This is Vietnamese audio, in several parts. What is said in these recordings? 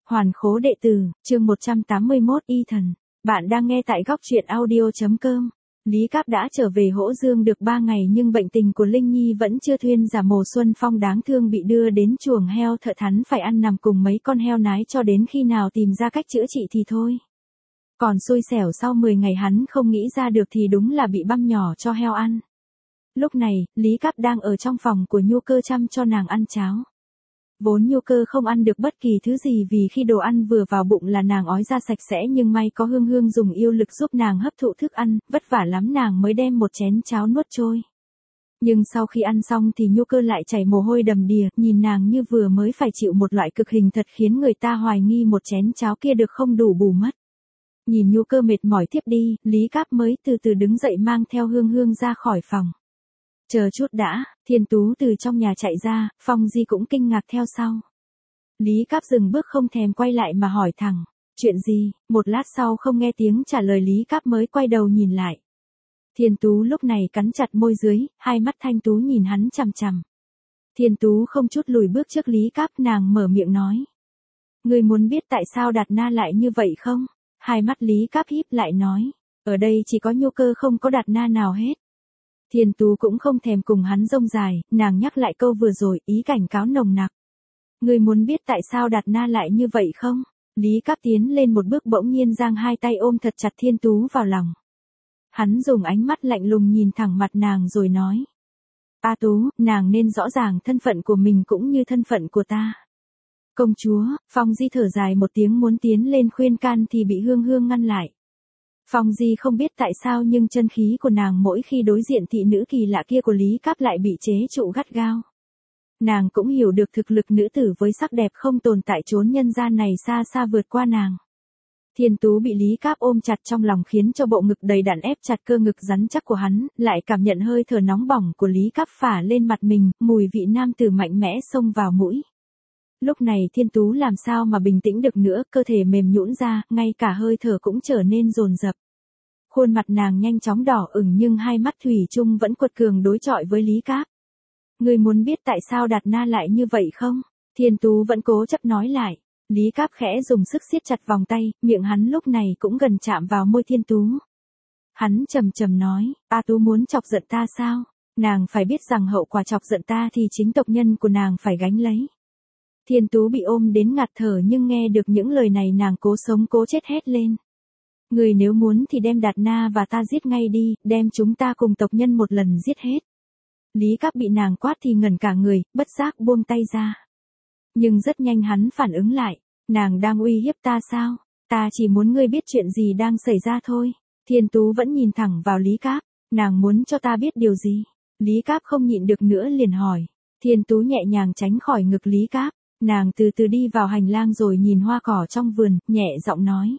Hoàn khố đệ tử, chương 181 y thần. Bạn đang nghe tại góc truyện audio.com. Lý Cáp đã trở về Hỗ Dương được 3 ngày nhưng bệnh tình của Linh Nhi vẫn chưa thuyên giảm. Mồ Xuân Phong đáng thương bị đưa đến chuồng heo thợ thắn phải ăn nằm cùng mấy con heo nái cho đến khi nào tìm ra cách chữa trị thì thôi. Còn xui xẻo sau 10 ngày hắn không nghĩ ra được thì đúng là bị băm nhỏ cho heo ăn. Lúc này, Lý Cáp đang ở trong phòng của Nhu Cơ chăm cho nàng ăn cháo. Vốn Nhu Cơ không ăn được bất kỳ thứ gì vì khi đồ ăn vừa vào bụng là nàng ói ra sạch sẽ, nhưng may có Hương Hương dùng yêu lực giúp nàng hấp thụ thức ăn, vất vả lắm nàng mới đem một chén cháo nuốt trôi. Nhưng sau khi ăn xong thì Nhu Cơ lại chảy mồ hôi đầm đìa, nhìn nàng như vừa mới phải chịu một loại cực hình thật khiến người ta hoài nghi một chén cháo kia được không đủ bù mất. Nhìn Nhu Cơ mệt mỏi thiếp đi, Lý Cáp mới từ từ đứng dậy mang theo Hương Hương ra khỏi phòng. Chờ chút đã, Thiên Tú từ trong nhà chạy ra, Phong Di cũng kinh ngạc theo sau. Lý Cáp dừng bước không thèm quay lại mà hỏi thẳng, chuyện gì? Một lát sau không nghe tiếng trả lời, Lý Cáp mới quay đầu nhìn lại. Thiên Tú lúc này cắn chặt môi dưới, hai mắt thanh tú nhìn hắn chằm chằm. Thiên Tú không chút lùi bước trước Lý Cáp, nàng mở miệng nói. Ngươi muốn biết tại sao Đạt Na lại như vậy không? Hai mắt Lý Cáp híp lại nói, ở đây chỉ có Nhu Cơ không có Đạt Na nào hết. Thiên Tú cũng không thèm cùng hắn rông dài, nàng nhắc lại câu vừa rồi, ý cảnh cáo nồng nặc. Ngươi muốn biết tại sao Đạt Na lại như vậy không? Lý Cáp tiến lên một bước bỗng nhiên giang hai tay ôm thật chặt Thiên Tú vào lòng. Hắn dùng ánh mắt lạnh lùng nhìn thẳng mặt nàng rồi nói. A Tú, nàng nên rõ ràng thân phận của mình cũng như thân phận của ta. Công chúa, Phong Di thở dài một tiếng muốn tiến lên khuyên can thì bị Hương Hương ngăn lại. Phong Di không biết tại sao nhưng chân khí của nàng mỗi khi đối diện thị nữ kỳ lạ kia của Lý Cáp lại bị chế trụ gắt gao. Nàng cũng hiểu được thực lực nữ tử với sắc đẹp không tồn tại chốn nhân gian này xa xa vượt qua nàng. Thiên Tú bị Lý Cáp ôm chặt trong lòng khiến cho bộ ngực đầy đặn ép chặt cơ ngực rắn chắc của hắn, lại cảm nhận hơi thở nóng bỏng của Lý Cáp phả lên mặt mình, mùi vị nam tử mạnh mẽ xông vào mũi. Lúc này Thiên Tú làm sao mà bình tĩnh được nữa, cơ thể mềm nhũn ra, ngay cả hơi thở cũng trở nên dồn dập. Khuôn mặt nàng nhanh chóng đỏ ửng nhưng hai mắt thủy chung vẫn quật cường đối chọi với Lý Cáp. Ngươi muốn biết tại sao Đạt Na lại như vậy không? Thiên Tú vẫn cố chấp nói lại. Lý Cáp khẽ dùng sức siết chặt vòng tay, miệng hắn lúc này cũng gần chạm vào môi Thiên Tú. Hắn trầm trầm nói, A Tú muốn chọc giận ta sao? Nàng phải biết rằng hậu quả chọc giận ta thì chính tộc nhân của nàng phải gánh lấy. Thiên Tú bị ôm đến ngạt thở nhưng nghe được những lời này nàng cố sống cố chết hét lên. Người nếu muốn thì đem Đạt Na và ta giết ngay đi, đem chúng ta cùng tộc nhân một lần giết hết. Lý Cáp bị nàng quát thì ngẩn cả người, bất giác buông tay ra. Nhưng rất nhanh hắn phản ứng lại, nàng đang uy hiếp ta sao? Ta chỉ muốn ngươi biết chuyện gì đang xảy ra thôi. Thiên Tú vẫn nhìn thẳng vào Lý Cáp, nàng muốn cho ta biết điều gì? Lý Cáp không nhịn được nữa liền hỏi. Thiên Tú nhẹ nhàng tránh khỏi ngực Lý Cáp, nàng từ từ đi vào hành lang rồi nhìn hoa cỏ trong vườn, nhẹ giọng nói.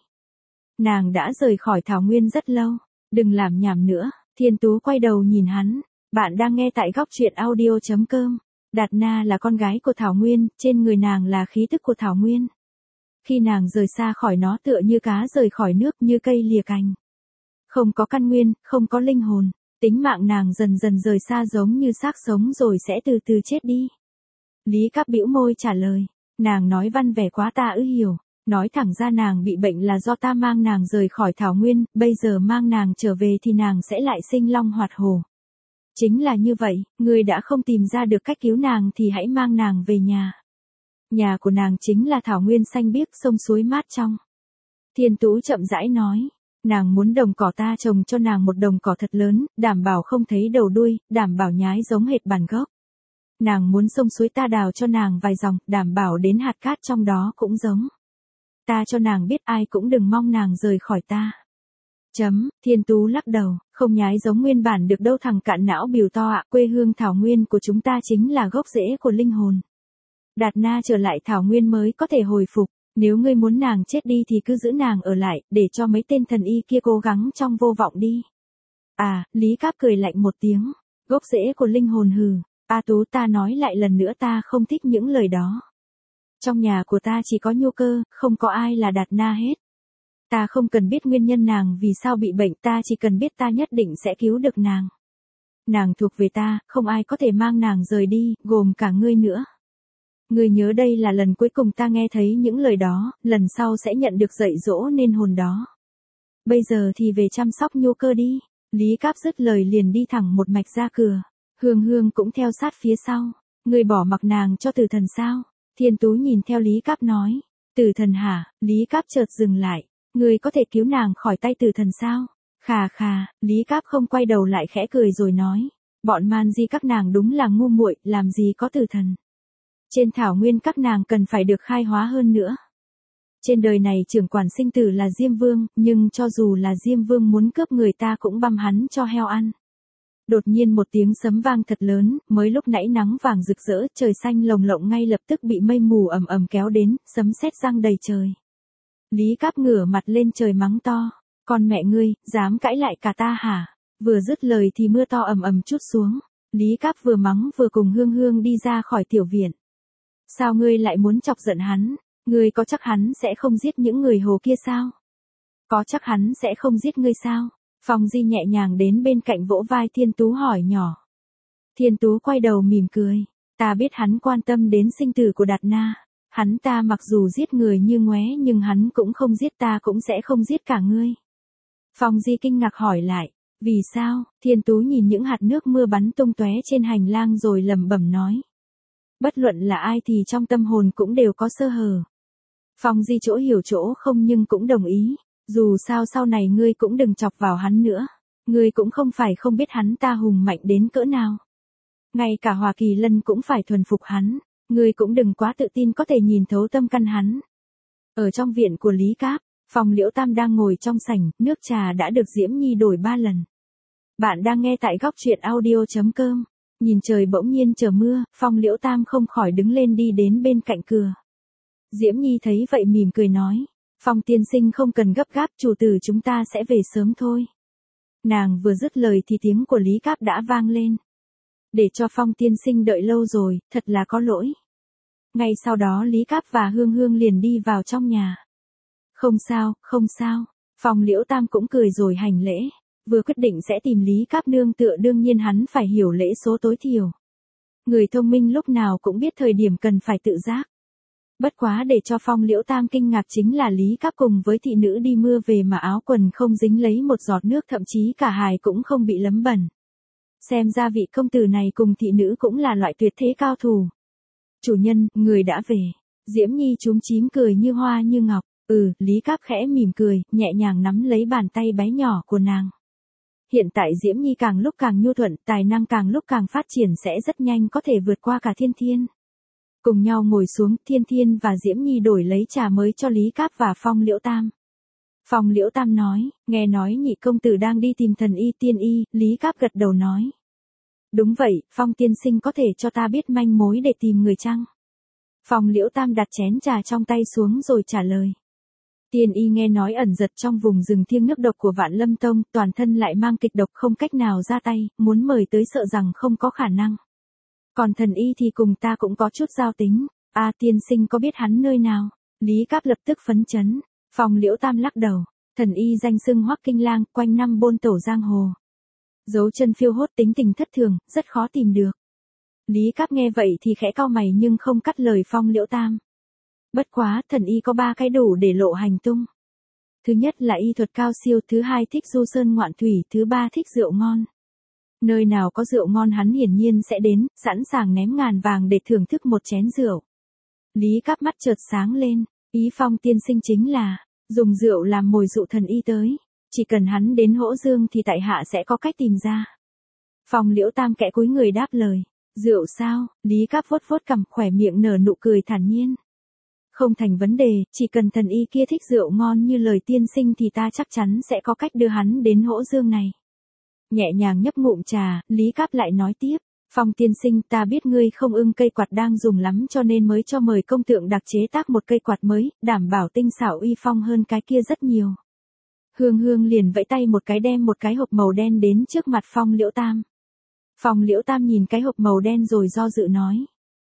Nàng đã rời khỏi Thảo Nguyên rất lâu, đừng làm nhảm nữa. Thiên Tú quay đầu nhìn hắn, bạn đang nghe tại góc truyện audio.com. Đạt Na là con gái của Thảo Nguyên, trên người nàng là khí tức của Thảo Nguyên. Khi nàng rời xa khỏi nó tựa như cá rời khỏi nước, như cây lìa cành. Không có căn nguyên, không có linh hồn, tính mạng nàng dần dần rời xa giống như xác sống rồi sẽ từ từ chết đi. Lý Cáp bĩu môi trả lời, nàng nói văn vẻ quá ta hiểu. Nói thẳng ra nàng bị bệnh là do ta mang nàng rời khỏi Thảo Nguyên, bây giờ mang nàng trở về thì nàng sẽ lại sinh long hoạt hổ. Chính là như vậy, ngươi đã không tìm ra được cách cứu nàng thì hãy mang nàng về nhà. Nhà của nàng chính là Thảo Nguyên xanh biếc, sông suối mát trong. Thiên Tú chậm rãi nói, nàng muốn đồng cỏ ta trồng cho nàng một đồng cỏ thật lớn, đảm bảo không thấy đầu đuôi, đảm bảo nhái giống hệt bản gốc. Nàng muốn sông suối ta đào cho nàng vài dòng, đảm bảo đến hạt cát trong đó cũng giống. Ta cho nàng biết ai cũng đừng mong nàng rời khỏi ta. Thiên Tú lắc đầu, không nhái giống nguyên bản được đâu thằng cạn não biểu to ạ, quê hương Thảo Nguyên của chúng ta chính là gốc rễ của linh hồn. Đạt Na trở lại Thảo Nguyên mới có thể hồi phục, nếu ngươi muốn nàng chết đi thì cứ giữ nàng ở lại, để cho mấy tên thần y kia cố gắng trong vô vọng đi. À, Lý Cáp cười lạnh một tiếng, gốc rễ của linh hồn hừ, A Tú ta nói lại lần nữa ta không thích những lời đó. Trong nhà của ta chỉ có Nhu Cơ, không có ai là Đạt Na hết. Ta không cần biết nguyên nhân nàng vì sao bị bệnh, ta chỉ cần biết ta nhất định sẽ cứu được nàng. Nàng thuộc về ta, không ai có thể mang nàng rời đi, gồm cả ngươi nữa. Ngươi nhớ đây là lần cuối cùng ta nghe thấy những lời đó, lần sau sẽ nhận được dạy dỗ nên hồn đó. Bây giờ thì về chăm sóc Nhu Cơ đi. Lý Cáp dứt lời liền đi thẳng một mạch ra cửa. Hương Hương cũng theo sát phía sau. Ngươi bỏ mặc nàng cho Tử Thần sao? Thiên Tú nhìn theo Lý Cáp nói. Tử Thần hả? Lý Cáp chợt dừng lại. Ngươi có thể cứu nàng khỏi tay Tử Thần sao? Khà khà, Lý Cáp không quay đầu lại khẽ cười rồi nói. Bọn man di các nàng đúng là ngu muội, làm gì có Tử Thần. Trên thảo nguyên các nàng cần phải được khai hóa hơn nữa. Trên đời này trưởng quản sinh tử là Diêm Vương, nhưng cho dù là Diêm Vương muốn cướp người ta cũng băm hắn cho heo ăn. Đột nhiên một tiếng sấm vang thật lớn, mới lúc nãy nắng vàng rực rỡ, trời xanh lồng lộng ngay lập tức bị mây mù ầm ầm kéo đến, sấm sét giăng đầy trời. Lý Cáp ngửa mặt lên trời mắng to, con mẹ ngươi, dám cãi lại cả ta hả? Vừa dứt lời thì mưa to ầm ầm trút xuống. Lý Cáp vừa mắng vừa cùng Hương Hương đi ra khỏi tiểu viện. Sao ngươi lại muốn chọc giận hắn? Ngươi có chắc hắn sẽ không giết những người hồ kia sao? Có chắc hắn sẽ không giết ngươi sao? Phong Di nhẹ nhàng đến bên cạnh vỗ vai Thiên Tú hỏi nhỏ. Thiên Tú quay đầu mỉm cười. Ta biết hắn quan tâm đến sinh tử của Đạt Na. Hắn ta mặc dù giết người như ngoé nhưng hắn cũng không giết ta cũng sẽ không giết cả ngươi. Phong Di kinh ngạc hỏi lại. Vì sao? Thiên Tú nhìn những hạt nước mưa bắn tung tóe trên hành lang rồi lẩm bẩm nói. Bất luận là ai thì trong tâm hồn cũng đều có sơ hở. Phong Di chỗ hiểu chỗ không nhưng cũng đồng ý. Dù sao sau này ngươi cũng đừng chọc vào hắn nữa. Ngươi cũng không phải không biết hắn ta hùng mạnh đến cỡ nào. Ngay cả Hoa Kỳ Lân cũng phải thuần phục hắn. Ngươi cũng đừng quá tự tin có thể nhìn thấu tâm căn hắn. Ở trong viện của Lý Cáp, Phong Liễu Tam đang ngồi trong sảnh, nước trà đã được Diễm Nhi đổi 3 lần. Bạn đang nghe tại góc truyện audio.com. Nhìn trời bỗng nhiên trở mưa, Phong Liễu Tam không khỏi đứng lên đi đến bên cạnh cửa. Diễm Nhi thấy vậy mỉm cười nói. Phong tiên sinh không cần gấp gáp, chủ tử chúng ta sẽ về sớm thôi. Nàng vừa dứt lời thì tiếng của Lý Cáp đã vang lên. Để cho Phong tiên sinh đợi lâu rồi, thật là có lỗi. Ngay sau đó Lý Cáp và Hương Hương liền đi vào trong nhà. Không sao, không sao. Phong Liễu Tam cũng cười rồi hành lễ. Vừa quyết định sẽ tìm Lý Cáp nương tựa đương nhiên hắn phải hiểu lễ số tối thiểu. Người thông minh lúc nào cũng biết thời điểm cần phải tự giác. Bất quá để cho Phong Liễu Tam kinh ngạc chính là Lý Cáp cùng với thị nữ đi mưa về mà áo quần không dính lấy một giọt nước, thậm chí cả hài cũng không bị lấm bẩn. Xem ra vị công tử này cùng thị nữ cũng là loại tuyệt thế cao thủ. Chủ nhân, người đã về. Diễm Nhi chúm chím cười như hoa như ngọc. Lý Cáp khẽ mỉm cười, nhẹ nhàng nắm lấy bàn tay bé nhỏ của nàng. Hiện tại Diễm Nhi càng lúc càng nhu thuận, tài năng càng lúc càng phát triển sẽ rất nhanh có thể vượt qua cả Thiên Thiên. Cùng nhau ngồi xuống, Thiên Thiên và Diễm Nhi đổi lấy trà mới cho Lý Cáp và Phong Liễu Tam. Phong Liễu Tam nói, nghe nói nhị công tử đang đi tìm thần y tiên y, Lý Cáp gật đầu nói. Đúng vậy, Phong tiên sinh có thể cho ta biết manh mối để tìm người chăng? Phong Liễu Tam đặt chén trà trong tay xuống rồi trả lời. Tiên y nghe nói ẩn giật trong vùng rừng thiêng nước độc của Vạn Lâm Tông, toàn thân lại mang kịch độc không cách nào ra tay, muốn mời tới sợ rằng không có khả năng. Còn thần y thì cùng ta cũng có chút giao tính. Tiên sinh có biết hắn nơi nào? Lý Cáp lập tức phấn chấn. Phong Liễu Tam lắc đầu. Thần y danh xưng Hoắc Kinh Lang, quanh năm bôn tẩu giang hồ. Dấu chân phiêu hốt, tính tình thất thường, rất khó tìm được. Lý Cáp nghe vậy thì khẽ cau mày nhưng không cắt lời Phong Liễu Tam. Bất quá, thần y có 3 cái đủ để lộ hành tung. Thứ nhất là y thuật cao siêu, thứ hai thích du sơn ngoạn thủy, thứ ba thích rượu ngon. Nơi nào có rượu ngon hắn hiển nhiên sẽ đến, sẵn sàng ném ngàn vàng để thưởng thức một chén rượu. Lý Cáp mắt chợt sáng lên, ý Phong tiên sinh chính là dùng rượu làm mồi dụ thần y tới. Chỉ cần hắn đến Hỗ Dương thì tại hạ sẽ có cách tìm ra. Phong Liễu Tam kẽ cúi người đáp lời. Rượu sao? Lý Cáp vuốt vuốt cằm, khỏe miệng nở nụ cười thản nhiên. Không thành vấn đề, chỉ cần thần y kia thích rượu ngon như lời tiên sinh thì ta chắc chắn sẽ có cách đưa hắn đến Hỗ Dương này. Nhẹ nhàng nhấp ngụm trà, Lý Cáp lại nói tiếp. Phong tiên sinh, ta biết ngươi không ưng cây quạt đang dùng lắm cho nên mới cho mời công tượng đặc chế tác một cây quạt mới, đảm bảo tinh xảo uy phong hơn cái kia rất nhiều. Hương Hương liền vẫy tay một cái đem một cái hộp màu đen đến trước mặt Phong Liễu Tam. Phong Liễu Tam nhìn cái hộp màu đen rồi do dự nói.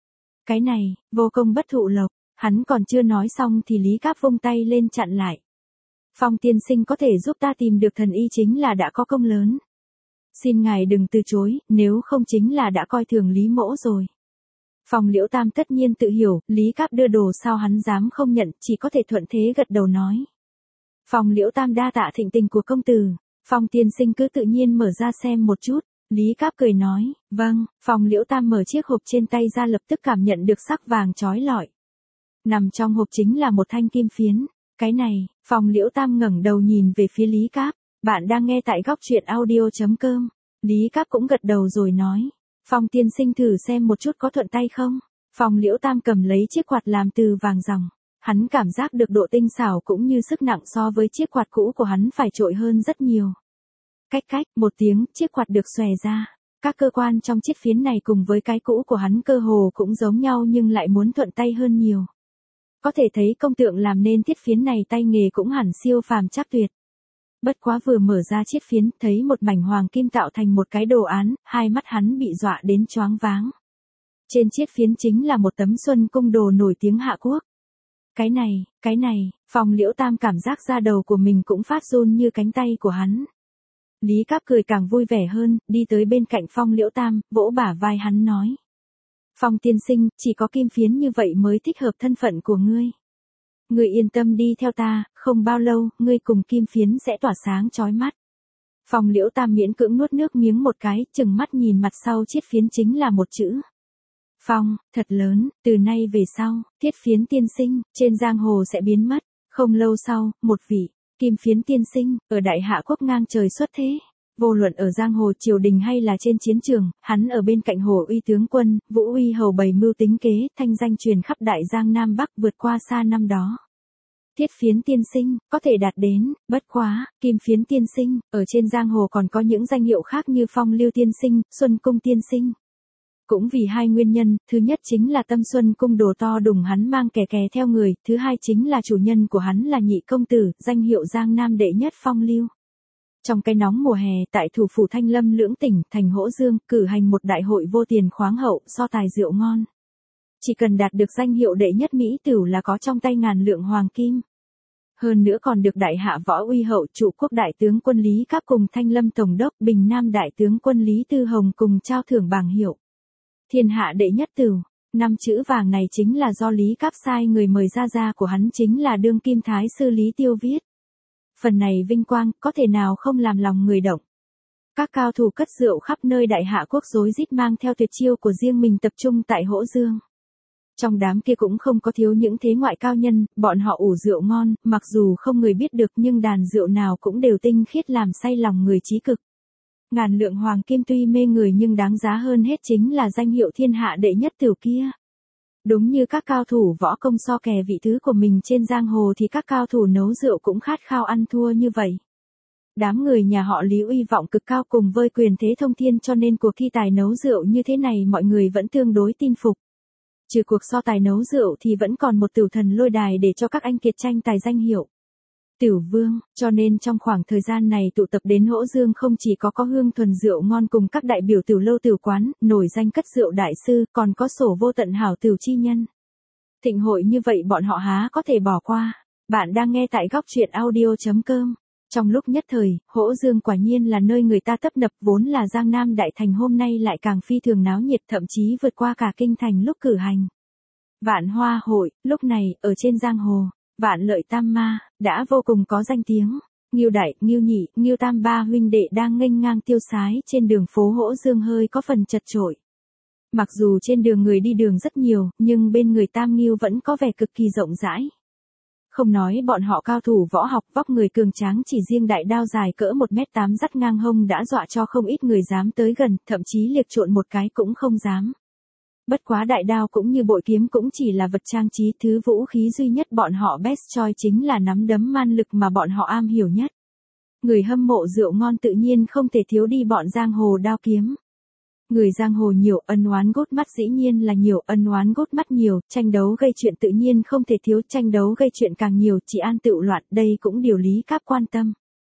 Cái này, vô công bất thụ lộc. Hắn còn chưa nói xong thì Lý Cáp vung tay lên chặn lại. Phong tiên sinh có thể giúp ta tìm được thần y chính là đã có công lớn. Xin ngài đừng từ chối, nếu không chính là đã coi thường Lý mỗ rồi. Phong Liễu Tam tất nhiên tự hiểu, Lý Cáp đưa đồ sao hắn dám không nhận, chỉ có thể thuận thế gật đầu nói. Phong Liễu Tam đa tạ thịnh tình của công tử, Phong tiên sinh cứ tự nhiên mở ra xem một chút. Lý Cáp cười nói, vâng. Phong Liễu Tam mở chiếc hộp trên tay ra, lập tức cảm nhận được sắc vàng chói lọi. Nằm trong hộp chính là một thanh kim phiến. Cái này, Phong Liễu Tam ngẩng đầu nhìn về phía Lý Cáp. Bạn đang nghe tại góc truyện audio.com. Lý Cáp cũng gật đầu rồi nói, Phong tiên sinh thử xem một chút có thuận tay không. Phong Liễu Tam cầm lấy chiếc quạt làm từ vàng ròng. Hắn cảm giác được độ tinh xảo cũng như sức nặng so với chiếc quạt cũ của hắn phải trội hơn rất nhiều. Cách cách, một tiếng, chiếc quạt được xòe ra. Các cơ quan trong chiếc phiến này cùng với cái cũ của hắn cơ hồ cũng giống nhau nhưng lại muốn thuận tay hơn nhiều. Có thể thấy công tượng làm nên chiếc phiến này tay nghề cũng hẳn siêu phàm chắc tuyệt. Bất quá vừa mở ra chiếc phiến, thấy một mảnh hoàng kim tạo thành một cái đồ án, hai mắt hắn bị dọa đến choáng váng. Trên chiếc phiến chính là một tấm Xuân Cung đồ nổi tiếng Hạ Quốc. Cái này, Phong Liễu Tam cảm giác da đầu của mình cũng phát run như cánh tay của hắn. Lý Cáp cười càng vui vẻ hơn, đi tới bên cạnh Phong Liễu Tam, vỗ bả vai hắn nói. Phong tiên sinh, chỉ có kim phiến như vậy mới thích hợp thân phận của ngươi. Ngươi yên tâm đi theo ta, không bao lâu, ngươi cùng kim phiến sẽ tỏa sáng chói mắt. Phong Liễu Tam miễn cưỡng nuốt nước miếng một cái, chừng mắt nhìn mặt sau chiếc phiến chính là một chữ. Phong, thật lớn, từ nay về sau, Thiết Phiến tiên sinh, trên giang hồ sẽ biến mất. Không lâu sau, một vị, Kim Phiến tiên sinh, ở Đại Hạ Quốc ngang trời xuất thế. Vô luận ở giang hồ triều đình hay là trên chiến trường, hắn ở bên cạnh Hồ Uy tướng quân, Vũ Uy hầu bày mưu tính kế, thanh danh truyền khắp Đại Giang Nam Bắc vượt qua xa năm đó. Thiết Phiến tiên sinh, có thể đạt đến, bất quá, Kim Phiến tiên sinh, ở trên giang hồ còn có những danh hiệu khác như Phong Lưu tiên sinh, Xuân Cung tiên sinh. Cũng vì hai nguyên nhân, thứ nhất chính là Tâm Xuân Cung đồ to đùng hắn mang kè kè theo người, thứ hai chính là chủ nhân của hắn là nhị công tử, danh hiệu Giang Nam đệ nhất Phong Lưu. Trong cái nóng mùa hè, tại thủ phủ Thanh Lâm lưỡng tỉnh, thành Hỗ Dương, cử hành một đại hội vô tiền khoáng hậu, so tài rượu ngon. Chỉ cần đạt được danh hiệu đệ nhất Mỹ Tửu là có trong tay ngàn lượng hoàng kim. Hơn nữa còn được Đại Hạ Võ Uy hậu trụ quốc đại tướng quân Lý Cáp cùng Thanh Lâm tổng đốc Bình Nam đại tướng quân Lý Tư Hồng cùng trao thưởng bảng hiệu. Thiên hạ đệ nhất tửu, 5 chữ vàng này chính là do Lý Cáp sai người mời gia của hắn chính là đương kim thái sư Lý Tiêu viết. Phần này vinh quang, có thể nào không làm lòng người động. Các cao thủ cất rượu khắp nơi Đại Hạ Quốc rối rít mang theo tuyệt chiêu của riêng mình tập trung tại Hỗ Dương. Trong đám kia cũng không có thiếu những thế ngoại cao nhân, bọn họ ủ rượu ngon, mặc dù không người biết được nhưng đàn rượu nào cũng đều tinh khiết làm say lòng người trí cực. Ngàn lượng hoàng kim tuy mê người nhưng đáng giá hơn hết chính là danh hiệu thiên hạ đệ nhất tửu kia. Đúng như các cao thủ võ công so kè vị thứ của mình trên giang hồ thì các cao thủ nấu rượu cũng khát khao ăn thua như vậy. Đám người nhà họ Lý uy vọng cực cao cùng với quyền thế thông thiên cho nên cuộc thi tài nấu rượu như thế này mọi người vẫn tương đối tin phục. Trừ cuộc so tài nấu rượu thì vẫn còn một tửu thần lôi đài để cho các anh kiệt tranh tài danh hiệu. Tửu vương, cho nên trong khoảng thời gian này tụ tập đến Hỗ Dương không chỉ có hương thuần rượu ngon cùng các đại biểu tửu lâu tửu quán, nổi danh cất rượu đại sư, còn có sổ vô tận hảo tửu chi nhân. Thịnh hội như vậy bọn họ há có thể bỏ qua. Bạn đang nghe tại góc truyện audio.com. Trong lúc nhất thời, Hỗ Dương quả nhiên là nơi người ta tấp nập vốn là Giang Nam Đại Thành hôm nay lại càng phi thường náo nhiệt thậm chí vượt qua cả kinh thành lúc cử hành. Vạn Hoa hội, lúc này, ở trên giang hồ. Vạn Lợi Tam Ma, đã vô cùng có danh tiếng. Ngưu Đại, Ngưu Nhị, Ngưu Tam ba huynh đệ đang nghênh ngang tiêu sái trên đường phố Hỗ Dương hơi có phần chật chội. Mặc dù trên đường người đi đường rất nhiều, nhưng bên người Tam Ngưu vẫn có vẻ cực kỳ rộng rãi. Không nói bọn họ cao thủ võ học vóc người cường tráng chỉ riêng đại đao dài cỡ 1m8 dắt ngang hông đã dọa cho không ít người dám tới gần, thậm chí liệc trộn một cái cũng không dám. Bất quá đại đao cũng như bội kiếm cũng chỉ là vật trang trí, thứ vũ khí duy nhất bọn họ best choice chính là nắm đấm man lực mà bọn họ am hiểu nhất. Người hâm mộ rượu ngon tự nhiên không thể thiếu đi bọn giang hồ đao kiếm. Người giang hồ nhiều, ân oán gút mắt dĩ nhiên là nhiều, ân oán gút mắt nhiều, tranh đấu gây chuyện tự nhiên không thể thiếu, tranh đấu gây chuyện càng nhiều, chỉ an tựu loạn, đây cũng điều Lý Cáp quan tâm.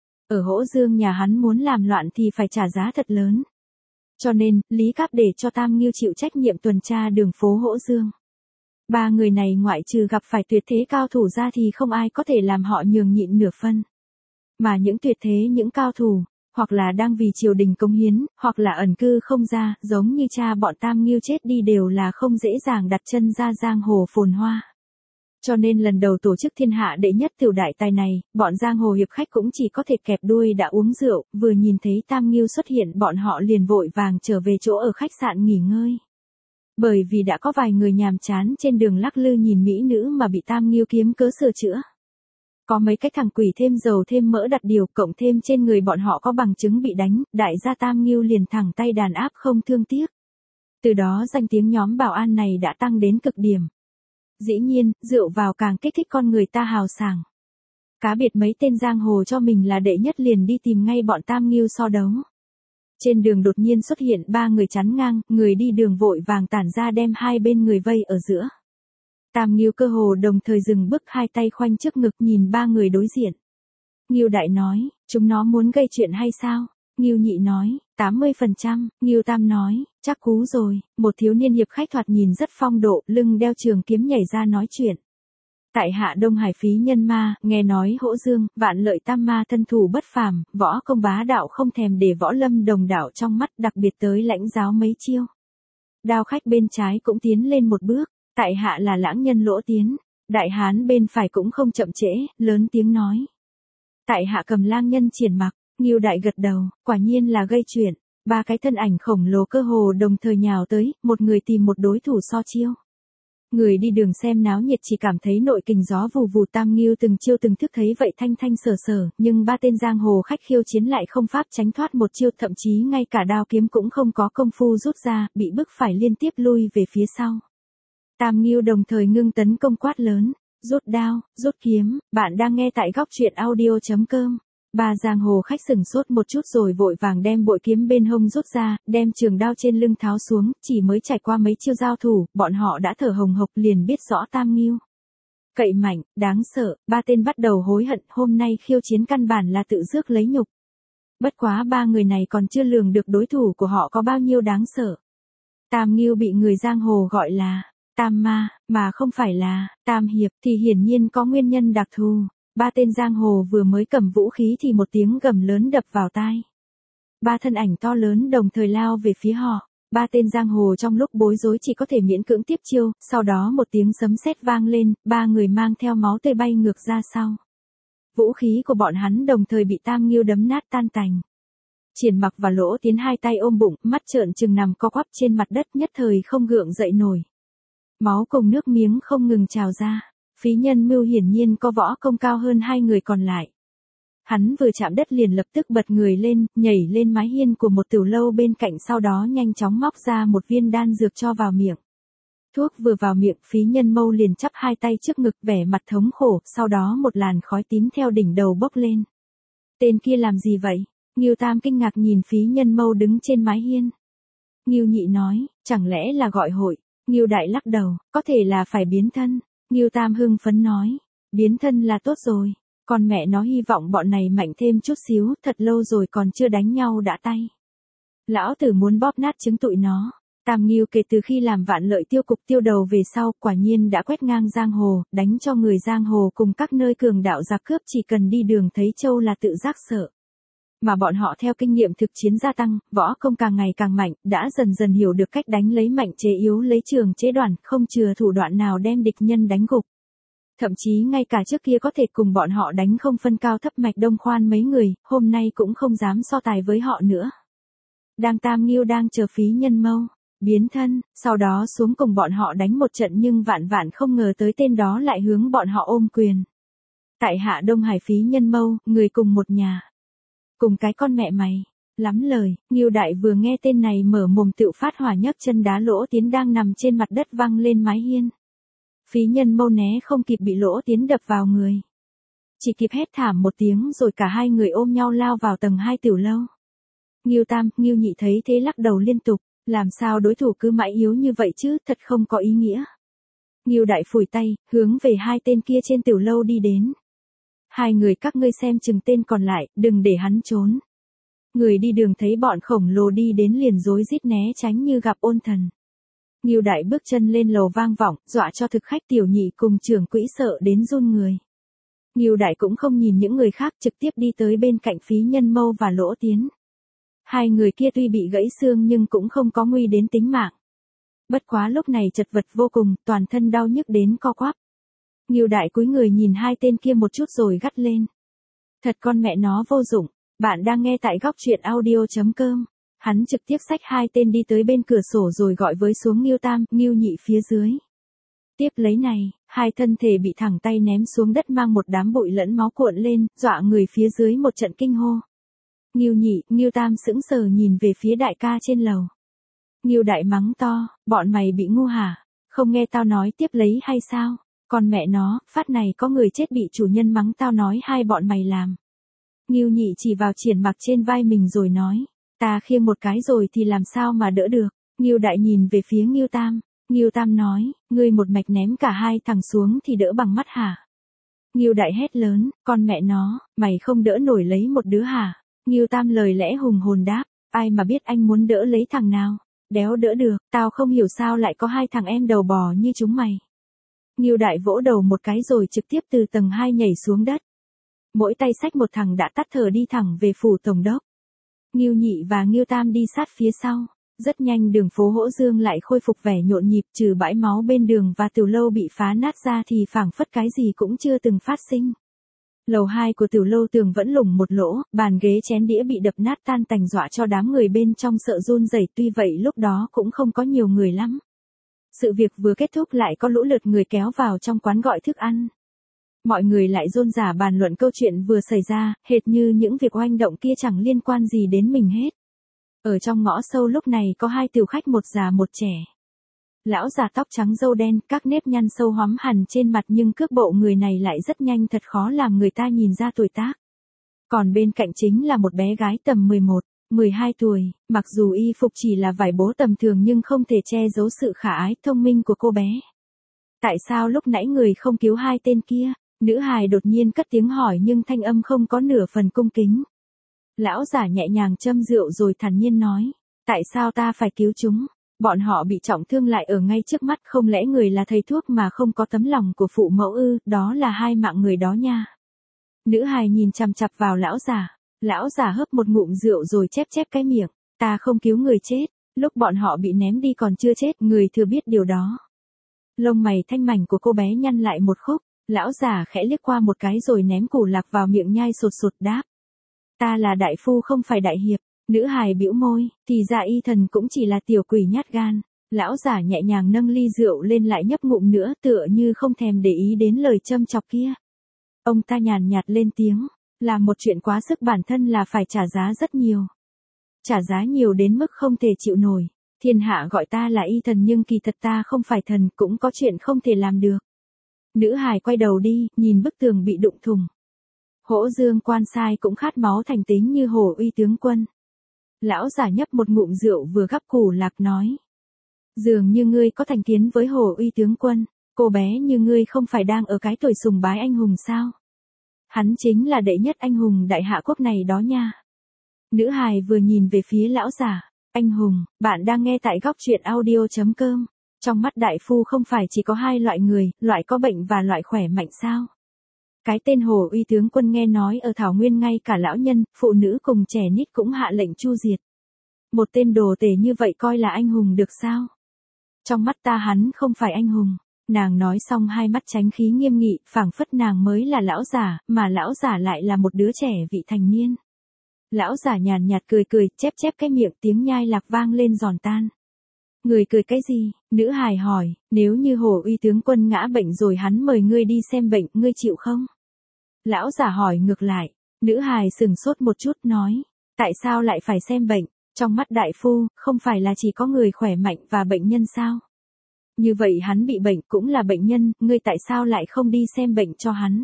Ở Hỗ Dương nhà hắn muốn làm loạn thì phải trả giá thật lớn. Cho nên, Lý Cáp để cho Tam Ngưu chịu trách nhiệm tuần tra đường phố Hỗ Dương. Ba người này ngoại trừ gặp phải tuyệt thế cao thủ ra thì không ai có thể làm họ nhường nhịn nửa phân. Mà những tuyệt thế những cao thủ, hoặc là đang vì triều đình cống hiến, hoặc là ẩn cư không ra, giống như cha bọn Tam Ngưu chết đi đều là không dễ dàng đặt chân ra giang hồ phồn hoa. Cho nên lần đầu tổ chức thiên hạ đệ nhất tiểu đại tài này, bọn giang hồ hiệp khách cũng chỉ có thể kẹp đuôi đã uống rượu, vừa nhìn thấy Tam Ngưu xuất hiện bọn họ liền vội vàng trở về chỗ ở khách sạn nghỉ ngơi. Bởi vì đã có vài người nhàm chán trên đường lắc lư nhìn mỹ nữ mà bị Tam Ngưu kiếm cớ sửa chữa. Có mấy cái thằng quỷ thêm dầu thêm mỡ đặt điều, cộng thêm trên người bọn họ có bằng chứng bị đánh, đại gia Tam Ngưu liền thẳng tay đàn áp không thương tiếc. Từ đó danh tiếng nhóm bảo an này đã tăng đến cực điểm. Dĩ nhiên, rượu vào càng kích thích con người ta hào sảng. Cá biệt mấy tên giang hồ cho mình là đệ nhất liền đi tìm ngay bọn Tam Ngưu so đấu. Trên đường đột nhiên xuất hiện 3 người chắn ngang, người đi đường vội vàng tản ra đem hai bên người vây ở giữa. Tam Ngưu cơ hồ đồng thời dừng bước, hai tay khoanh trước ngực nhìn 3 người đối diện. Ngưu đại nói, chúng nó muốn gây chuyện hay sao? Ngưu nhị nói, 80%, Ngưu tam nói, chắc cú rồi, một thiếu niên hiệp khách thoạt nhìn rất phong độ, lưng đeo trường kiếm nhảy ra nói chuyện. Tại hạ Đông Hải phí nhân ma, nghe nói Hỗ Dương, Vạn Lợi tam ma thân thủ bất phàm, võ công bá đạo không thèm để Võ Lâm đồng đạo trong mắt, đặc biệt tới lãnh giáo mấy chiêu. Đao khách bên trái cũng tiến lên một bước, tại hạ là Lãng Nhân Lỗ Tiến, đại hán bên phải cũng không chậm trễ, lớn tiếng nói. Tại hạ Cầm Lang Nhân Triển Mặc. Ngưu đại gật đầu, quả nhiên là gây chuyện. 3 cái thân ảnh khổng lồ cơ hồ đồng thời nhào tới, một người tìm một đối thủ so chiêu. Người đi đường xem náo nhiệt chỉ cảm thấy nội kình gió vù vù. Tam Ngưu từng chiêu từng thức thấy vậy thanh thanh sở sở, nhưng 3 tên giang hồ khách khiêu chiến lại không pháp tránh thoát một chiêu, thậm chí ngay cả đao kiếm cũng không có công phu rút ra, bị bức phải liên tiếp lui về phía sau. Tam Ngưu đồng thời ngưng tấn công quát lớn, rút đao, rút kiếm, bạn đang nghe tại góc truyện audio.com. 3 giang hồ khách sửng sốt một chút rồi vội vàng đem bội kiếm bên hông rút ra, đem trường đao trên lưng tháo xuống, chỉ mới trải qua mấy chiêu giao thủ, bọn họ đã thở hồng hộc liền biết rõ Tam Ngưu cậy mạnh, đáng sợ. 3 tên bắt đầu hối hận, hôm nay khiêu chiến căn bản là tự rước lấy nhục. Bất quá 3 người này còn chưa lường được đối thủ của họ có bao nhiêu đáng sợ. Tam Ngưu bị người giang hồ gọi là Tam Ma, mà không phải là Tam Hiệp, thì hiển nhiên có nguyên nhân đặc thù. 3 tên giang hồ vừa mới cầm vũ khí thì một tiếng gầm lớn đập vào tai. 3 thân ảnh to lớn đồng thời lao về phía họ. 3 tên giang hồ trong lúc bối rối chỉ có thể miễn cưỡng tiếp chiêu, sau đó một tiếng sấm sét vang lên, 3 người mang theo máu tươi bay ngược ra sau. Vũ khí của bọn hắn đồng thời bị Tam Ngưu đấm nát tan tành. Triển Mặc và Lỗ Tiến hai tay ôm bụng, mắt trợn trừng nằm co quắp trên mặt đất, nhất thời không gượng dậy nổi. Máu cùng nước miếng không ngừng trào ra. Phí Nhân Mưu hiển nhiên có võ công cao hơn 2 người còn lại. Hắn vừa chạm đất liền lập tức bật người lên, nhảy lên mái hiên của một tiểu lâu bên cạnh, sau đó nhanh chóng móc ra một viên đan dược cho vào miệng. Thuốc vừa vào miệng, Phí Nhân Mưu liền chắp hai tay trước ngực vẻ mặt thống khổ, sau đó một làn khói tím theo đỉnh đầu bốc lên. Tên kia làm gì vậy? Ngưu Tam kinh ngạc nhìn Phí Nhân Mưu đứng trên mái hiên. Ngưu Nhị nói, chẳng lẽ là gọi hội? Ngưu Đại lắc đầu, có thể là phải biến thân. Ngưu Tam hưng phấn nói, biến thân là tốt rồi, còn mẹ nó hy vọng bọn này mạnh thêm chút xíu, thật lâu rồi còn chưa đánh nhau đã tay. Lão tử muốn bóp nát trứng tụi nó. Tam Ngưu kể từ khi làm Vạn Lợi tiêu cục tiêu đầu về sau, quả nhiên đã quét ngang giang hồ, đánh cho người giang hồ cùng các nơi cường đạo giặc cướp chỉ cần đi đường thấy trâu là tự giác sợ. Mà bọn họ theo kinh nghiệm thực chiến gia tăng, võ công càng ngày càng mạnh, đã dần dần hiểu được cách đánh lấy mạnh chế yếu, lấy trường chế đoàn, không chừa thủ đoạn nào đem địch nhân đánh gục. Thậm chí ngay cả trước kia có thể cùng bọn họ đánh không phân cao thấp Mạch Đông Khoan mấy người, hôm nay cũng không dám so tài với họ nữa. Tam Ngưu đang chờ Phí Nhân Mưu biến thân, sau đó xuống cùng bọn họ đánh một trận, nhưng vạn vạn không ngờ tới tên đó lại hướng bọn họ ôm quyền. Tại hạ Đông Hải Phí Nhân Mưu, người cùng một nhà. Cùng cái con mẹ mày, lắm lời. Ngưu Đại vừa nghe tên này mở mồm tựu phát hỏa, nhấc chân đá Lỗ Tiến đang nằm trên mặt đất văng lên mái hiên. Phí Nhân Mưu né không kịp, bị Lỗ Tiến đập vào người. Chỉ kịp hét thảm một tiếng rồi cả hai người ôm nhau lao vào tầng 2 tiểu lâu. Ngưu Tam, Ngưu Nhị thấy thế lắc đầu liên tục, làm sao đối thủ cứ mãi yếu như vậy chứ, thật không có ý nghĩa. Ngưu Đại phủi tay, hướng về hai tên kia trên tiểu lâu đi đến. Hai người các ngươi xem chừng tên còn lại, đừng để hắn trốn. Người đi đường thấy bọn khổng lồ đi đến liền rối rít né tránh như gặp ôn thần. Ngưu Đại bước chân lên lầu vang vọng, dọa cho thực khách Tiểu Nhị cùng trưởng quỹ sợ đến run người. Ngưu Đại cũng không nhìn những người khác, trực tiếp đi tới bên cạnh Phí Nhân Mâu và Lỗ Tiến. Hai người kia tuy bị gãy xương nhưng cũng không có nguy đến tính mạng. Bất quá lúc này chật vật vô cùng, toàn thân đau nhức đến co quắp. Ngưu Đại cúi người nhìn hai tên kia một chút rồi gắt lên. Thật con mẹ nó vô dụng, bạn đang nghe tại góc truyện audio.com. Hắn trực tiếp xách hai tên đi tới bên cửa sổ rồi gọi với xuống Ngưu Tam, Ngưu Nhị phía dưới. Tiếp lấy này, hai thân thể bị thẳng tay ném xuống đất mang một đám bụi lẫn máu cuộn lên, dọa người phía dưới một trận kinh hô. Ngưu Nhị, Ngưu Tam sững sờ nhìn về phía đại ca trên lầu. Ngưu Đại mắng to, bọn mày bị ngu hả? Không nghe tao nói tiếp lấy hay sao? Còn mẹ nó, phát này có người chết bị chủ nhân mắng tao nói hai bọn mày làm. Ngưu Nhị chỉ vào Triển Mặc trên vai mình rồi nói, ta khiêng một cái rồi thì làm sao mà đỡ được. Ngưu Đại nhìn về phía Ngưu Tam. Ngưu Tam nói, ngươi một mạch ném cả hai thằng xuống thì đỡ bằng mắt hả? Ngưu Đại hét lớn, con mẹ nó, mày không đỡ nổi lấy một đứa hả? Ngưu Tam lời lẽ hùng hồn đáp, ai mà biết anh muốn đỡ lấy thằng nào? Đéo đỡ được, tao không hiểu sao lại có hai thằng em đầu bò như chúng mày. Ngưu Đại vỗ đầu một cái rồi trực tiếp từ tầng 2 nhảy xuống đất. Mỗi tay xách một thằng đã tắt thở đi thẳng về phủ tổng đốc. Ngưu Nhị và Ngưu Tam đi sát phía sau. Rất nhanh đường phố Hỗ Dương lại khôi phục vẻ nhộn nhịp, trừ bãi máu bên đường và tiểu lâu bị phá nát ra thì phảng phất cái gì cũng chưa từng phát sinh. Lầu 2 của tiểu lâu tường vẫn lủng một lỗ, bàn ghế chén đĩa bị đập nát tan tành dọa cho đám người bên trong sợ run rẩy, tuy vậy lúc đó cũng không có nhiều người lắm. Sự việc vừa kết thúc lại có lũ lượt người kéo vào trong quán gọi thức ăn. Mọi người lại rôm rả bàn luận câu chuyện vừa xảy ra, hệt như những việc oanh động kia chẳng liên quan gì đến mình hết. Ở trong ngõ sâu lúc này có hai tiểu khách, một già một trẻ. Lão già tóc trắng râu đen, các nếp nhăn sâu hoắm hẳn trên mặt nhưng cước bộ người này lại rất nhanh, thật khó làm người ta nhìn ra tuổi tác. Còn bên cạnh chính là một bé gái tầm 11, 12 tuổi, mặc dù y phục chỉ là vải bố tầm thường nhưng không thể che giấu sự khả ái thông minh của cô bé. Tại sao lúc nãy người không cứu hai tên kia? Nữ hài đột nhiên cất tiếng hỏi nhưng thanh âm không có nửa phần cung kính. Lão giả nhẹ nhàng châm rượu rồi thản nhiên nói, tại sao ta phải cứu chúng? Bọn họ bị trọng thương lại ở ngay trước mắt, không lẽ người là thầy thuốc mà không có tấm lòng của phụ mẫu ư? Đó là hai mạng người đó nha. Nữ hài nhìn chằm chằm vào lão giả hớp một ngụm rượu rồi chép chép cái miệng, ta không cứu người chết, lúc bọn họ bị ném đi còn chưa chết, người thừa biết điều đó. Lông mày thanh mảnh của cô bé nhăn lại một khúc, lão giả khẽ liếc qua một cái rồi ném củ lạc vào miệng nhai sột sột đáp. Ta là đại phu không phải đại hiệp. Nữ hài bĩu môi, thì ra y thần cũng chỉ là tiểu quỷ nhát gan. Lão giả nhẹ nhàng nâng ly rượu lên lại nhấp ngụm nữa, tựa như không thèm để ý đến lời châm chọc kia. Ông ta nhàn nhạt lên tiếng, làm một chuyện quá sức bản thân là phải trả giá rất nhiều. Trả giá nhiều đến mức không thể chịu nổi. Thiên hạ gọi ta là y thần nhưng kỳ thật ta không phải thần, cũng có chuyện không thể làm được. Nữ hài quay đầu đi, nhìn bức tường bị đụng thủng. Hỗ Dương quan sai cũng khát máu thành tính như Hồ Uy tướng quân. Lão giả nhấp một ngụm rượu vừa gắp củ lạc nói. Dường như ngươi có thành kiến với Hồ Uy tướng quân, cô bé như ngươi không phải đang ở cái tuổi sùng bái anh hùng sao? Hắn chính là đệ nhất anh hùng đại hạ quốc này đó nha. Nữ hài vừa nhìn về phía lão giả, anh hùng, bạn đang nghe tại góc truyện audio.com. Trong mắt đại phu không phải chỉ có hai loại người, loại có bệnh và loại khỏe mạnh sao? Cái tên Hồ Uy tướng quân nghe nói ở Thảo Nguyên ngay cả lão nhân, phụ nữ cùng trẻ nít cũng hạ lệnh chu diệt. Một tên đồ tể như vậy coi là anh hùng được sao? Trong mắt ta hắn không phải anh hùng. Nàng nói xong hai mắt tránh khí nghiêm nghị, phảng phất nàng mới là lão giả, mà lão giả lại là một đứa trẻ vị thành niên. Lão giả nhàn nhạt cười cười, chép chép cái miệng, tiếng nhai lạc vang lên giòn tan. Người cười cái gì? Nữ hài hỏi, nếu như Hồ Uy tướng quân ngã bệnh rồi hắn mời ngươi đi xem bệnh, ngươi chịu không? Lão giả hỏi ngược lại, nữ hài sừng sốt một chút nói, tại sao lại phải xem bệnh? Trong mắt đại phu, không phải là chỉ có người khỏe mạnh và bệnh nhân sao? Như vậy hắn bị bệnh cũng là bệnh nhân, ngươi tại sao lại không đi xem bệnh cho hắn?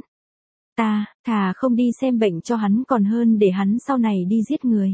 Ta, thà không đi xem bệnh cho hắn còn hơn để hắn sau này đi giết người.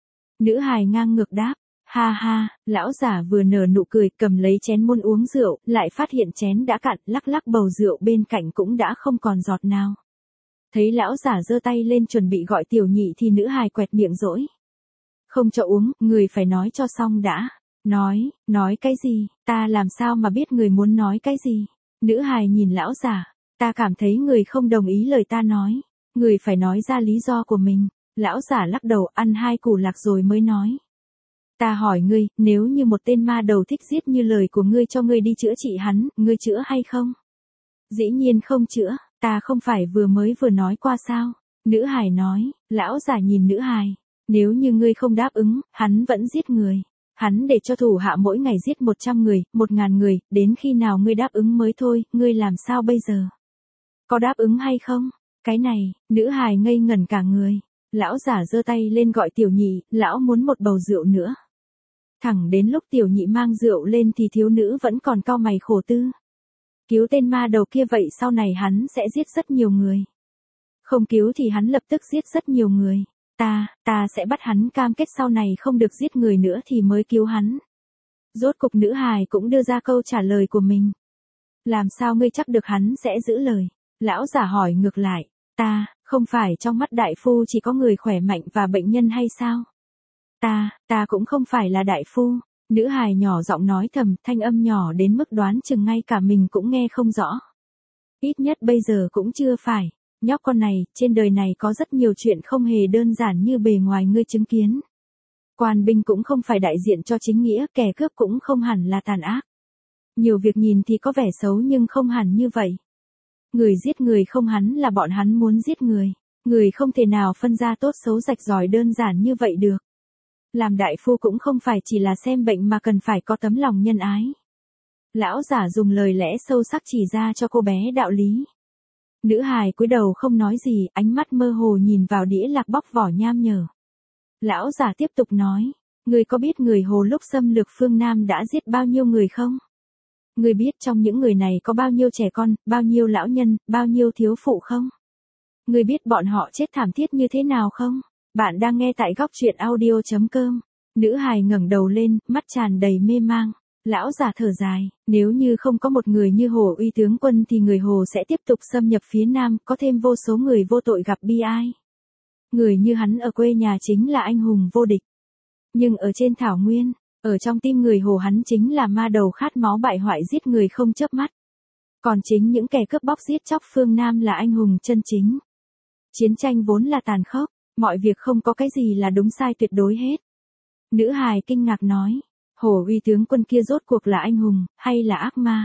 Nữ hài ngang ngược đáp. Ha ha, lão giả vừa nở nụ cười, cầm lấy chén muôn uống rượu, lại phát hiện chén đã cạn, lắc lắc bầu rượu bên cạnh cũng đã không còn giọt nào. Thấy lão giả giơ tay lên chuẩn bị gọi tiểu nhị thì nữ hài quẹt miệng dỗi. Không cho uống, người phải nói cho xong đã. Nói cái gì, ta làm sao mà biết người muốn nói cái gì? Nữ hài nhìn lão giả, Ta cảm thấy người không đồng ý lời ta nói. Người phải nói ra lý do của mình. Lão giả lắc đầu ăn 2 củ lạc rồi mới nói. Ta hỏi ngươi, nếu như một tên ma đầu thích giết như lời của ngươi cho ngươi đi chữa trị hắn, ngươi chữa hay không? Dĩ nhiên không chữa, ta không phải vừa nói qua sao? Nữ hài nói, lão giả nhìn nữ hài. Nếu như ngươi không đáp ứng, hắn vẫn giết người. Hắn để cho thủ hạ mỗi ngày giết 100 người, 1000 người, đến khi nào ngươi đáp ứng mới thôi, ngươi làm sao bây giờ? Có đáp ứng hay không? Cái này, nữ hài ngây ngẩn cả người. Lão giả giơ tay lên gọi tiểu nhị, lão muốn một bầu rượu nữa. Thẳng đến lúc tiểu nhị mang rượu lên thì thiếu nữ vẫn còn cau mày khổ tư. Cứu tên ma đầu kia vậy sau này hắn sẽ giết rất nhiều người. Không cứu thì hắn lập tức giết rất nhiều người. Ta sẽ bắt hắn cam kết sau này không được giết người nữa thì mới cứu hắn. Rốt cục nữ hài cũng đưa ra câu trả lời của mình. Làm sao ngươi chắc được hắn sẽ giữ lời? Lão giả hỏi ngược lại. Không phải trong mắt đại phu chỉ có người khỏe mạnh và bệnh nhân hay sao? Ta cũng không phải là đại phu. Nữ hài nhỏ giọng nói thầm, thanh âm nhỏ đến mức đoán chừng ngay cả mình cũng nghe không rõ. Ít nhất bây giờ cũng chưa phải. Nhóc con này, trên đời này có rất nhiều chuyện không hề đơn giản như bề ngoài ngươi chứng kiến. Quan binh cũng không phải đại diện cho chính nghĩa, kẻ cướp cũng không hẳn là tàn ác. Nhiều việc nhìn thì có vẻ xấu nhưng không hẳn như vậy. Người giết người không hẳn là bọn hắn muốn giết người. Người không thể nào phân ra tốt xấu rạch ròi đơn giản như vậy được. Làm đại phu cũng không phải chỉ là xem bệnh mà cần phải có tấm lòng nhân ái. Lão giả dùng lời lẽ sâu sắc chỉ ra cho cô bé đạo lý. Nữ hài cúi đầu không nói gì, ánh mắt mơ hồ nhìn vào đĩa lạc bóc vỏ nham nhở. Lão giả tiếp tục nói, ngươi có biết người Hồ lúc xâm lược phương Nam đã giết bao nhiêu người không? Ngươi biết trong những người này có bao nhiêu trẻ con, bao nhiêu lão nhân, bao nhiêu thiếu phụ không? Ngươi biết bọn họ chết thảm thiết như thế nào không? Bạn đang nghe tại góc truyện audio.com. Nữ hài ngẩng đầu lên, mắt tràn đầy mê mang. Lão giả thở dài, nếu như không có một người như Hồ Uy tướng quân thì người Hồ sẽ tiếp tục xâm nhập phía Nam, có thêm vô số người vô tội gặp bi ai. Người như hắn ở quê nhà chính là anh hùng vô địch. Nhưng ở trên thảo nguyên, ở trong tim người Hồ hắn chính là ma đầu khát máu bại hoại giết người không chớp mắt. Còn chính những kẻ cướp bóc giết chóc phương Nam là anh hùng chân chính. Chiến tranh vốn là tàn khốc, mọi việc không có cái gì là đúng sai tuyệt đối hết. Nữ hài kinh ngạc nói, Hồ Uy tướng quân kia rốt cuộc là anh hùng, hay là ác ma?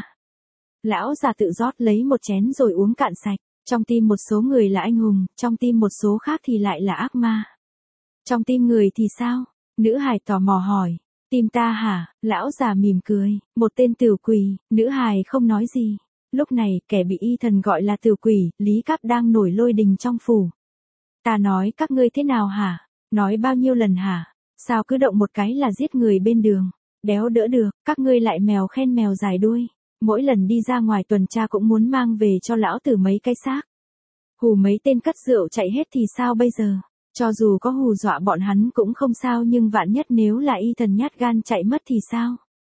Lão già tự rót lấy một chén rồi uống cạn sạch. Trong tim một số người là anh hùng, trong tim một số khác thì lại là ác ma. Trong tim người thì sao? Nữ hài tò mò hỏi. Tim ta hả? Lão già mỉm cười. Một tên tử quỷ. Nữ hài không nói gì. Lúc này, kẻ bị y thần gọi là tử quỷ, Lý Cáp đang nổi lôi đình trong phủ. Ta nói các ngươi thế nào hả? Nói bao nhiêu lần hả? Sao cứ động một cái là giết người bên đường? Đéo đỡ được, các ngươi lại mèo khen mèo dài đuôi. Mỗi lần đi ra ngoài tuần tra cũng muốn mang về cho lão tử mấy cái xác. Hù mấy tên cất rượu chạy hết thì sao bây giờ? Cho dù có hù dọa bọn hắn cũng không sao nhưng vạn nhất nếu là y thần nhát gan chạy mất thì sao?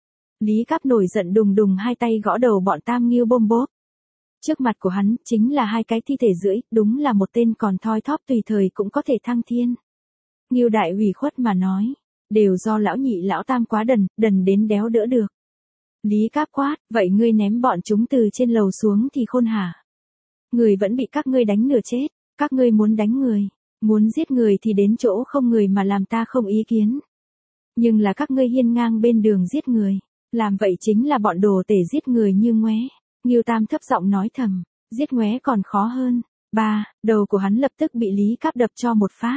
Lý Cáp nổi giận đùng đùng hai tay gõ đầu bọn Tam Nghiêu bôm bốp. Trước mặt của hắn chính là hai cái thi thể rưỡi, đúng là một tên còn thoi thóp tùy thời cũng có thể thăng thiên. Nghiêu đại ủy khuất mà nói, đều do lão nhị lão tam quá đần đến đéo đỡ được. Lý Cáp quát, vậy ngươi ném bọn chúng từ trên lầu xuống thì khôn hả? Người vẫn bị các ngươi đánh nửa chết, các ngươi muốn đánh người, muốn giết người thì đến chỗ không người mà làm ta không ý kiến. Nhưng là các ngươi hiên ngang bên đường giết người, làm vậy chính là bọn đồ tể giết người như ngoé. Nghiêu tam thấp giọng nói thầm, giết ngoé còn khó hơn. Đầu của hắn lập tức bị Lý Cáp đập cho một phát.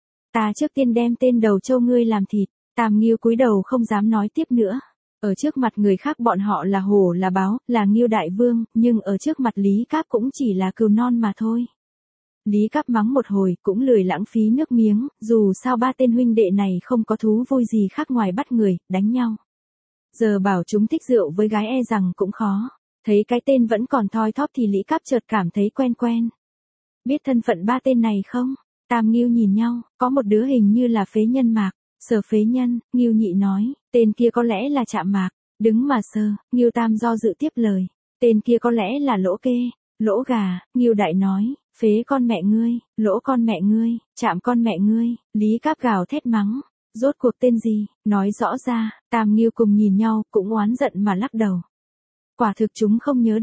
Ta trước tiên đem tên đầu trâu ngươi làm thịt. Tam Nghiêu cúi đầu không dám nói tiếp nữa. Ở trước mặt người khác bọn họ là hổ là báo, là Nghiêu đại vương, nhưng ở trước mặt Lý Cáp cũng chỉ là cừu non mà thôi. Lý Cáp mắng một hồi cũng lười lãng phí nước miếng, dù sao ba tên huynh đệ này không có thú vui gì khác ngoài bắt người, đánh nhau. Giờ bảo chúng thích rượu với gái e rằng cũng khó. Thấy cái tên vẫn còn thoi thóp thì Lý Cáp chợt cảm thấy quen quen. Biết thân phận ba tên này không? Tam Nghiêu nhìn nhau, có một đứa hình như là Phế Nhân Mạc. Sở Phế Nhân, Nghiêu nhị nói, tên kia có lẽ là Trạm Mạc. Đứng mà sờ, Nghiêu tam do dự tiếp lời. Tên kia có lẽ là Lỗ Kê, Lỗ Gà. Nghiêu đại nói, phế con mẹ ngươi, lỗ con mẹ ngươi, chạm con mẹ ngươi. Lý Cáp gào thét mắng. Rốt cuộc tên gì, nói rõ ra. Tam Nghiêu cùng nhìn nhau, cũng oán giận mà lắc đầu. Quả thực chúng không nhớ được.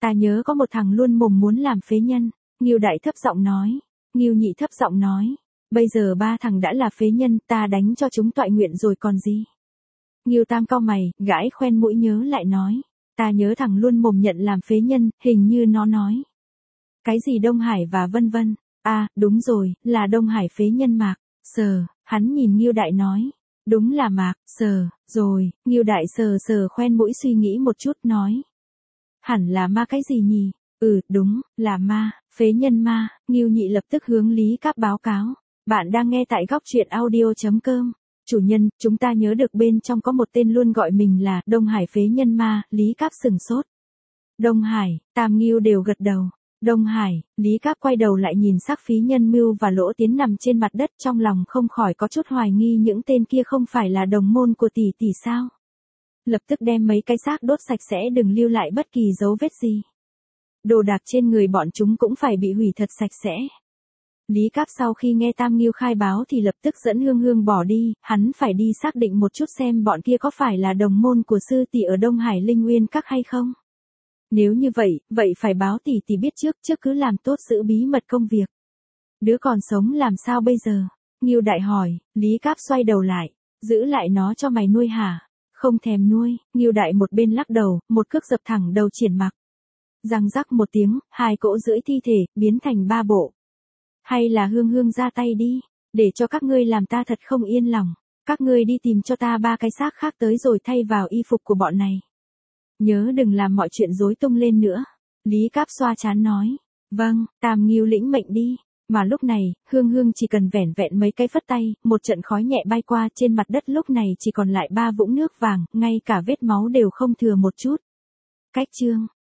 Ta nhớ có một thằng luôn mồm muốn làm phế nhân. Ngưu Đại thấp giọng nói. Ngưu Nhị thấp giọng nói. Bây giờ ba thằng đã là phế nhân, ta đánh cho chúng toại nguyện rồi còn gì. Ngưu Tam cau mày, gãi khoen mũi nhớ lại nói. Ta nhớ thằng luôn mồm nhận làm phế nhân, hình như nó nói. Cái gì Đông Hải và vân vân. À, đúng rồi, là Đông Hải phế nhân Mạc. Sờ, hắn nhìn Ngưu Đại nói. Đúng là Mạc, sờ, rồi, Ngưu Đại sờ sờ khoen mũi suy nghĩ một chút nói. Hẳn là ma cái gì nhỉ? Đúng, là ma, phế nhân ma. Ngưu Nhị lập tức hướng Lý Cáp báo cáo. Bạn đang nghe tại góc truyện audio.com. Chủ nhân, chúng ta nhớ được bên trong có một tên luôn gọi mình là Đông Hải phế nhân ma. Lý Cáp sửng sốt. Đông Hải, Tam Ngưu đều gật đầu. Đông Hải, Lý Cáp quay đầu lại nhìn xác phí nhân Mưu và Lỗ Tiến nằm trên mặt đất, trong lòng không khỏi có chút hoài nghi những tên kia không phải là đồng môn của tỷ tỷ sao. Lập tức đem mấy cái xác đốt sạch sẽ, đừng lưu lại bất kỳ dấu vết gì. Đồ đạc trên người bọn chúng cũng phải bị hủy thật sạch sẽ. Lý Cáp sau khi nghe Tam Ngưu khai báo thì lập tức dẫn Hương Hương bỏ đi, hắn phải đi xác định một chút xem bọn kia có phải là đồng môn của sư tỷ ở Đông Hải Linh Nguyên Các hay không. Nếu như vậy phải báo tỷ tỷ biết trước cứ làm tốt giữ bí mật công việc. Đứa còn sống làm sao bây giờ? Ngưu Đại hỏi. Lý Cáp xoay đầu lại. Giữ lại nó cho mày nuôi hả? Không thèm nuôi. Ngưu Đại một bên lắc đầu, một cước dập thẳng đầu Triển Mặc. Răng rắc một tiếng, 2 cỗ rưỡi thi thể, biến thành 3 bộ. Hay là Hương Hương ra tay đi, để cho các ngươi làm ta thật không yên lòng. Các ngươi đi tìm cho ta 3 cái xác khác tới rồi thay vào y phục của bọn này. Nhớ đừng làm mọi chuyện rối tung lên nữa. Lý Cáp xoa trán nói. Vâng, Tam Ngưu lĩnh mệnh đi. Mà lúc này, Hương Hương chỉ cần vẻn vẹn mấy cái phất tay, một trận khói nhẹ bay qua, trên mặt đất lúc này chỉ còn lại 3 vũng nước vàng, ngay cả vết máu đều không thừa một chút. Cách chương